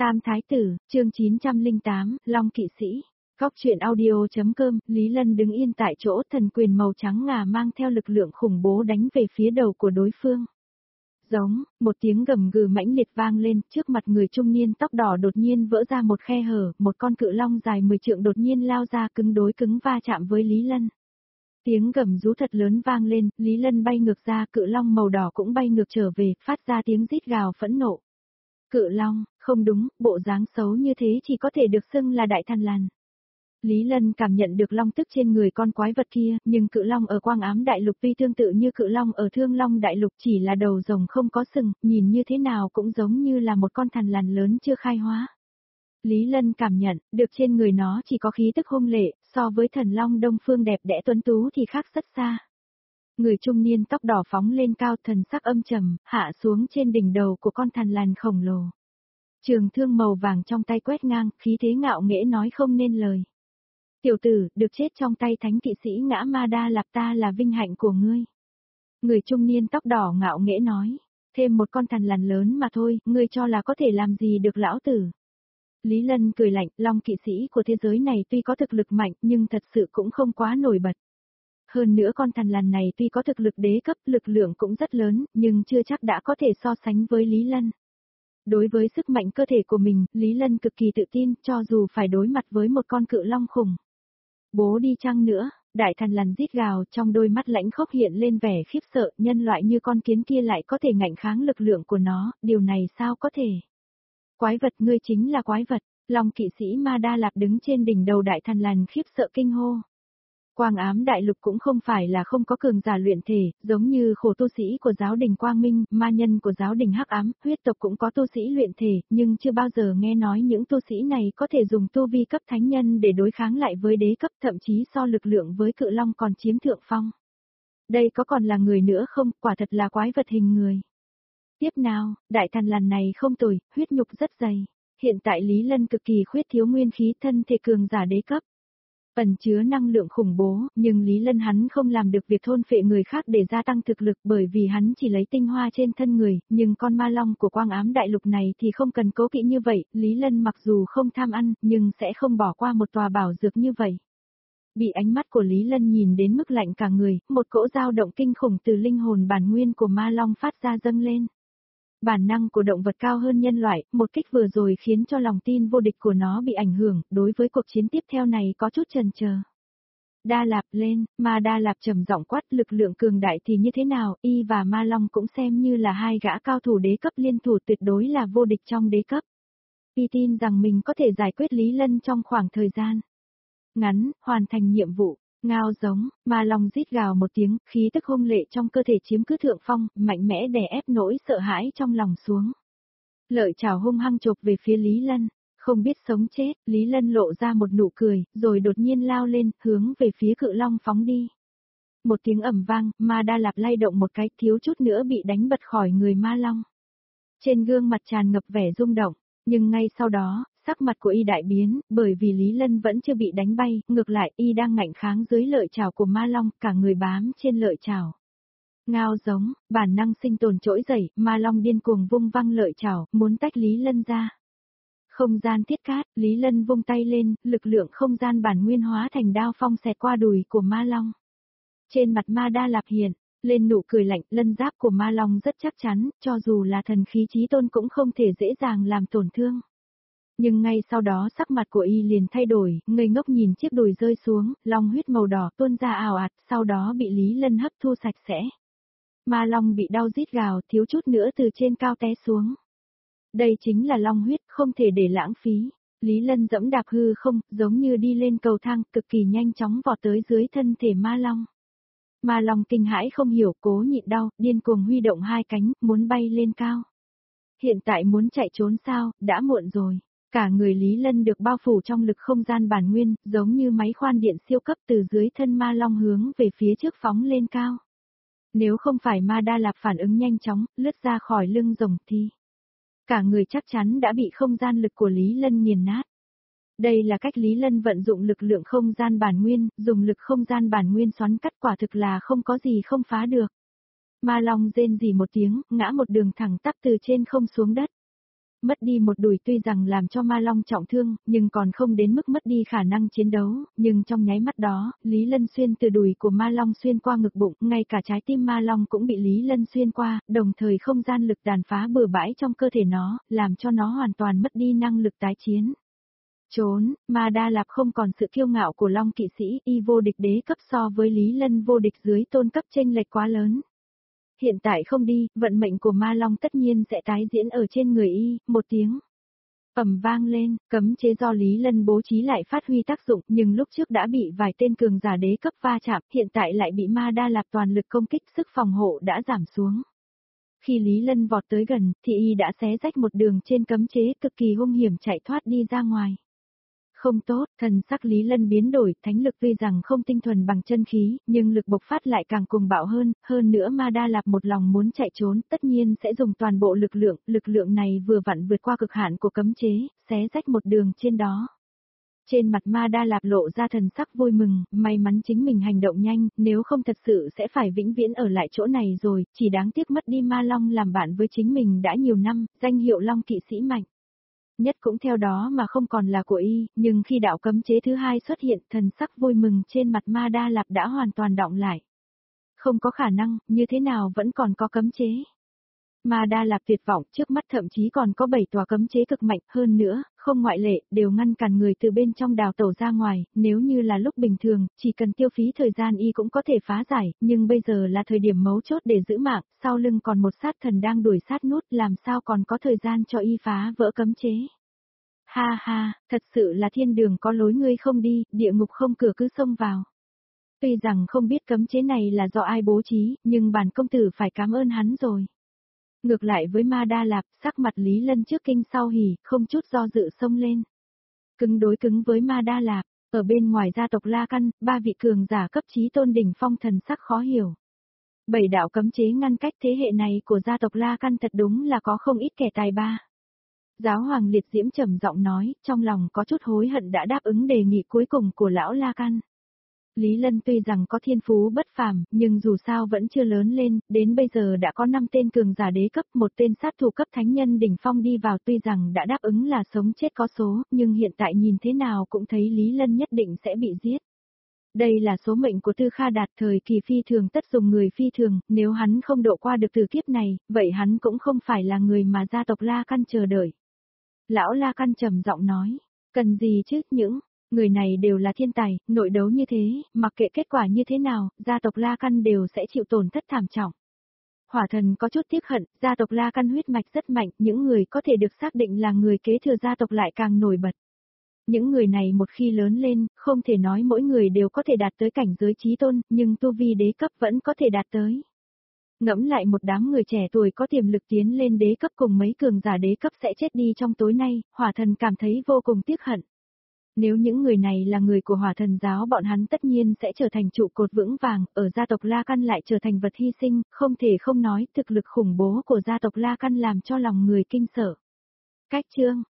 Tam Thái Tử, chương 908, Long Kỵ Sĩ. Góc truyện audio.com, Lý Lân đứng yên tại chỗ, thần quyền màu trắng ngà mang theo lực lượng khủng bố đánh về phía đầu của đối phương. Giống, một tiếng gầm gừ mãnh liệt vang lên, trước mặt người trung niên tóc đỏ đột nhiên vỡ ra một khe hở, một con cự long dài 10 trượng đột nhiên lao ra cứng đối cứng va chạm với Lý Lân. Tiếng gầm rú thật lớn vang lên, Lý Lân bay ngược ra, cự long màu đỏ cũng bay ngược trở về, phát ra tiếng rít gào phẫn nộ. Cự long, không đúng, bộ dáng xấu như thế chỉ có thể được xưng là đại thần lằn. Lý Lân cảm nhận được long tức trên người con quái vật kia, nhưng cự long ở Quang Ám Đại Lục tuy tương tự như cự long ở Thương Long Đại Lục chỉ là đầu rồng không có sừng, nhìn như thế nào cũng giống như là một con thần lằn lớn chưa khai hóa. Lý Lân cảm nhận được trên người nó chỉ có khí tức hung lệ, so với thần long Đông Phương đẹp đẽ tuấn tú thì khác rất xa. Người trung niên tóc đỏ phóng lên cao, thần sắc âm trầm, hạ xuống trên đỉnh đầu của con thần lằn khổng lồ. Trường thương màu vàng trong tay quét ngang, khí thế ngạo nghễ nói không nên lời. Tiểu tử, được chết trong tay thánh kỵ sĩ Ngã Ma Đa Lạp, ta là vinh hạnh của ngươi. Người trung niên tóc đỏ ngạo nghễ nói, thêm một con thần lằn lớn mà thôi, ngươi cho là có thể làm gì được lão tử. Lý Lân cười lạnh, long kỵ sĩ của thế giới này tuy có thực lực mạnh nhưng thật sự cũng không quá nổi bật. Hơn nữa con thần lằn này tuy có thực lực đế cấp, lực lượng cũng rất lớn, nhưng chưa chắc đã có thể so sánh với Lý Lân. Đối với sức mạnh cơ thể của mình, Lý Lân cực kỳ tự tin, cho dù phải đối mặt với một con cự long khủng bố đi chăng nữa, đại thần lằn rít gào, trong đôi mắt lãnh khốc hiện lên vẻ khiếp sợ, nhân loại như con kiến kia lại có thể ngạnh kháng lực lượng của nó, điều này sao có thể. Quái vật, ngươi chính là quái vật, long kỵ sĩ Ma Đa Lạp đứng trên đỉnh đầu đại thần lằn khiếp sợ kinh hô. Quang Ám Đại Lục cũng không phải là không có cường giả luyện thể, giống như khổ tu sĩ của giáo đình Quang Minh, ma nhân của giáo đình Hắc Ám, huyết tộc cũng có tu sĩ luyện thể, nhưng chưa bao giờ nghe nói những tu sĩ này có thể dùng tu vi cấp thánh nhân để đối kháng lại với đế cấp, thậm chí so lực lượng với cự long còn chiếm thượng phong. Đây có còn là người nữa không, quả thật là quái vật hình người. Tiếp nào, đại thần lằn này không tồi, huyết nhục rất dày. Hiện tại Lý Lân cực kỳ khuyết thiếu nguyên khí, thân thể cường giả đế cấp. Ẩn chứa năng lượng khủng bố, nhưng Lý Lân hắn không làm được việc thôn phệ người khác để gia tăng thực lực bởi vì hắn chỉ lấy tinh hoa trên thân người, nhưng con ma long của Quang Ám Đại Lục này thì không cần cố kỵ như vậy, Lý Lân mặc dù không tham ăn, nhưng sẽ không bỏ qua một tòa bảo dược như vậy. Bị ánh mắt của Lý Lân nhìn đến mức lạnh cả người, một cỗ dao động kinh khủng từ linh hồn bản nguyên của ma long phát ra dâng lên. Bản năng của động vật cao hơn nhân loại, một kích vừa rồi khiến cho lòng tin vô địch của nó bị ảnh hưởng, đối với cuộc chiến tiếp theo này có chút chần chờ. Đa Lạp lên, Ma Đa Lạp trầm giọng quát, lực lượng cường đại thì như thế nào, y và Ma Long cũng xem như là hai gã cao thủ đế cấp liên thủ, tuyệt đối là vô địch trong đế cấp. Y tin rằng mình có thể giải quyết Lý Lân trong khoảng thời gian ngắn, hoàn thành nhiệm vụ. Ngao giống, ma long rít gào một tiếng, khí tức hung lệ trong cơ thể chiếm cứ thượng phong, mạnh mẽ đè ép nỗi sợ hãi trong lòng xuống. Lợi chảo hung hăng chộp về phía Lý Lân, không biết sống chết, Lý Lân lộ ra một nụ cười, rồi đột nhiên lao lên, hướng về phía cự long phóng đi. Một tiếng ầm vang, Ma Đa Lạp lay động một cái, thiếu chút nữa bị đánh bật khỏi người ma long. Trên gương mặt tràn ngập vẻ rung động, nhưng ngay sau đó, sắc mặt của y đại biến, bởi vì Lý Lân vẫn chưa bị đánh bay, ngược lại y đang ngạnh kháng dưới lợi chảo của ma long, cả người bám trên lợi chảo. Ngao giống, bản năng sinh tồn trỗi dậy, ma long điên cuồng vung văng lợi chảo, muốn tách Lý Lân ra. Không gian thiết cát, Lý Lân vung tay lên, lực lượng không gian bản nguyên hóa thành đao phong xẹt qua đùi của ma long. Trên mặt Ma Đa Lạp hiện lên nụ cười lạnh, lân giáp của ma long rất chắc chắn, cho dù là thần khí chí tôn cũng không thể dễ dàng làm tổn thương. Nhưng ngay sau đó sắc mặt của y liền thay đổi, ngây ngốc nhìn chiếc đùi rơi xuống, long huyết màu đỏ tuôn ra ào ạt, sau đó bị Lý Lân hấp thu sạch sẽ. Ma long bị đau rít gào, thiếu chút nữa từ trên cao té xuống. Đây chính là long huyết, không thể để lãng phí. Lý Lân dẫm đạp hư không, giống như đi lên cầu thang, cực kỳ nhanh chóng vọt tới dưới thân thể ma long. Ma long kinh hãi không hiểu, cố nhịn đau, điên cuồng huy động hai cánh, muốn bay lên cao. Hiện tại muốn chạy trốn sao, đã muộn rồi. Cả người Lý Lân được bao phủ trong lực không gian bản nguyên, giống như máy khoan điện siêu cấp từ dưới thân ma long hướng về phía trước phóng lên cao. Nếu không phải Ma Đa Lạp phản ứng nhanh chóng, lướt ra khỏi lưng rồng thì cả người chắc chắn đã bị không gian lực của Lý Lân nghiền nát. Đây là cách Lý Lân vận dụng lực lượng không gian bản nguyên, dùng lực không gian bản nguyên xoắn cắt, quả thực là không có gì không phá được. Ma long rên rỉ một tiếng, ngã một đường thẳng tắp từ trên không xuống đất. Mất đi một đùi tuy rằng làm cho Ma Long trọng thương, nhưng còn không đến mức mất đi khả năng chiến đấu, nhưng trong nháy mắt đó, Lý Lân xuyên từ đùi của Ma Long xuyên qua ngực bụng, ngay cả trái tim Ma Long cũng bị Lý Lân xuyên qua, đồng thời không gian lực tàn phá bừa bãi trong cơ thể nó, làm cho nó hoàn toàn mất đi năng lực tái chiến. Trốn, Ma Đa Lạp không còn sự kiêu ngạo của Long kỵ sĩ, y vô địch đế cấp so với Lý Lân vô địch dưới tôn cấp chênh lệch quá lớn. Hiện tại không đi, vận mệnh của Ma Long tất nhiên sẽ tái diễn ở trên người y, một tiếng ầm vang lên, cấm chế do Lý Lân bố trí lại phát huy tác dụng, nhưng lúc trước đã bị vài tên cường giả đế cấp va chạm, hiện tại lại bị Ma Đa Lạp toàn lực công kích, sức phòng hộ đã giảm xuống. Khi Lý Lân vọt tới gần, thì y đã xé rách một đường trên cấm chế, cực kỳ hung hiểm chạy thoát đi ra ngoài. Không tốt, thần sắc Lý Lân biến đổi, thánh lực tuy rằng không tinh thuần bằng chân khí, nhưng lực bộc phát lại càng cuồng bạo hơn nữa Ma Đa Lạp một lòng muốn chạy trốn, tất nhiên sẽ dùng toàn bộ lực lượng này vừa vặn vượt qua cực hạn của cấm chế, xé rách một đường trên đó. Trên mặt Ma Đa Lạp lộ ra thần sắc vui mừng, may mắn chính mình hành động nhanh, nếu không thật sự sẽ phải vĩnh viễn ở lại chỗ này rồi, chỉ đáng tiếc mất đi Ma Long làm bạn với chính mình đã nhiều năm, danh hiệu Long kỵ sĩ mạnh nhất cũng theo đó mà không còn là của y, nhưng khi đạo cấm chế thứ hai xuất hiện, thần sắc vui mừng trên mặt Ma Đa Lạp đã hoàn toàn đọng lại. Không có khả năng, như thế nào vẫn còn có cấm chế. Ma Đa Lạp tuyệt vọng, trước mắt thậm chí còn có 7 tòa cấm chế cực mạnh, hơn nữa, không ngoại lệ, đều ngăn cản người từ bên trong đào tẩu ra ngoài, nếu như là lúc bình thường, chỉ cần tiêu phí thời gian y cũng có thể phá giải, nhưng bây giờ là thời điểm mấu chốt để giữ mạng, sau lưng còn một sát thần đang đuổi sát nút, làm sao còn có thời gian cho y phá vỡ cấm chế. Ha ha, thật sự là thiên đường có lối ngươi không đi, địa ngục không cửa cứ xông vào. Tuy rằng không biết cấm chế này là do ai bố trí, nhưng bản công tử phải cảm ơn hắn rồi. Ngược lại với Ma Đa Lạp, sắc mặt Lý Lân trước kinh sau hỉ, không chút do dự xông lên. Cứng đối cứng với Ma Đa Lạp, ở bên ngoài gia tộc La Căn, 3 vị cường giả cấp chí tôn đỉnh phong thần sắc khó hiểu. 7 đạo cấm chế ngăn cách thế hệ này của gia tộc La Căn thật đúng là có không ít kẻ tài ba. Giáo hoàng Liệt Diễm trầm giọng nói, trong lòng có chút hối hận đã đáp ứng đề nghị cuối cùng của lão La Căn. Lý Lân tuy rằng có thiên phú bất phàm, nhưng dù sao vẫn chưa lớn lên, đến bây giờ đã có 5 tên cường giả đế cấp, một tên sát thủ cấp thánh nhân đỉnh phong đi vào, tuy rằng đã đáp ứng là sống chết có số, nhưng hiện tại nhìn thế nào cũng thấy Lý Lân nhất định sẽ bị giết. Đây là số mệnh của Tư Kha Đạt, thời kỳ phi thường tất dùng người phi thường, nếu hắn không độ qua được từ kiếp này, vậy hắn cũng không phải là người mà gia tộc La Căn chờ đợi. Lão La Căn trầm giọng nói, cần gì chứ, những người này đều là thiên tài, nội đấu như thế, mặc kệ kết quả như thế nào, gia tộc La Căn đều sẽ chịu tổn thất thảm trọng. Hỏa thần có chút tiếc hận, gia tộc La Căn huyết mạch rất mạnh, những người có thể được xác định là người kế thừa gia tộc lại càng nổi bật. Những người này một khi lớn lên, không thể nói mỗi người đều có thể đạt tới cảnh giới chí tôn, nhưng tu vi đế cấp vẫn có thể đạt tới. Ngẫm lại một đám người trẻ tuổi có tiềm lực tiến lên đế cấp cùng mấy cường giả đế cấp sẽ chết đi trong tối nay, hỏa thần cảm thấy vô cùng tiếc hận. Nếu những người này là người của hỏa thần giáo, bọn hắn tất nhiên sẽ trở thành trụ cột vững vàng, ở gia tộc La Căn lại trở thành vật hy sinh, không thể không nói thực lực khủng bố của gia tộc La Căn làm cho lòng người kinh sợ. Cách chương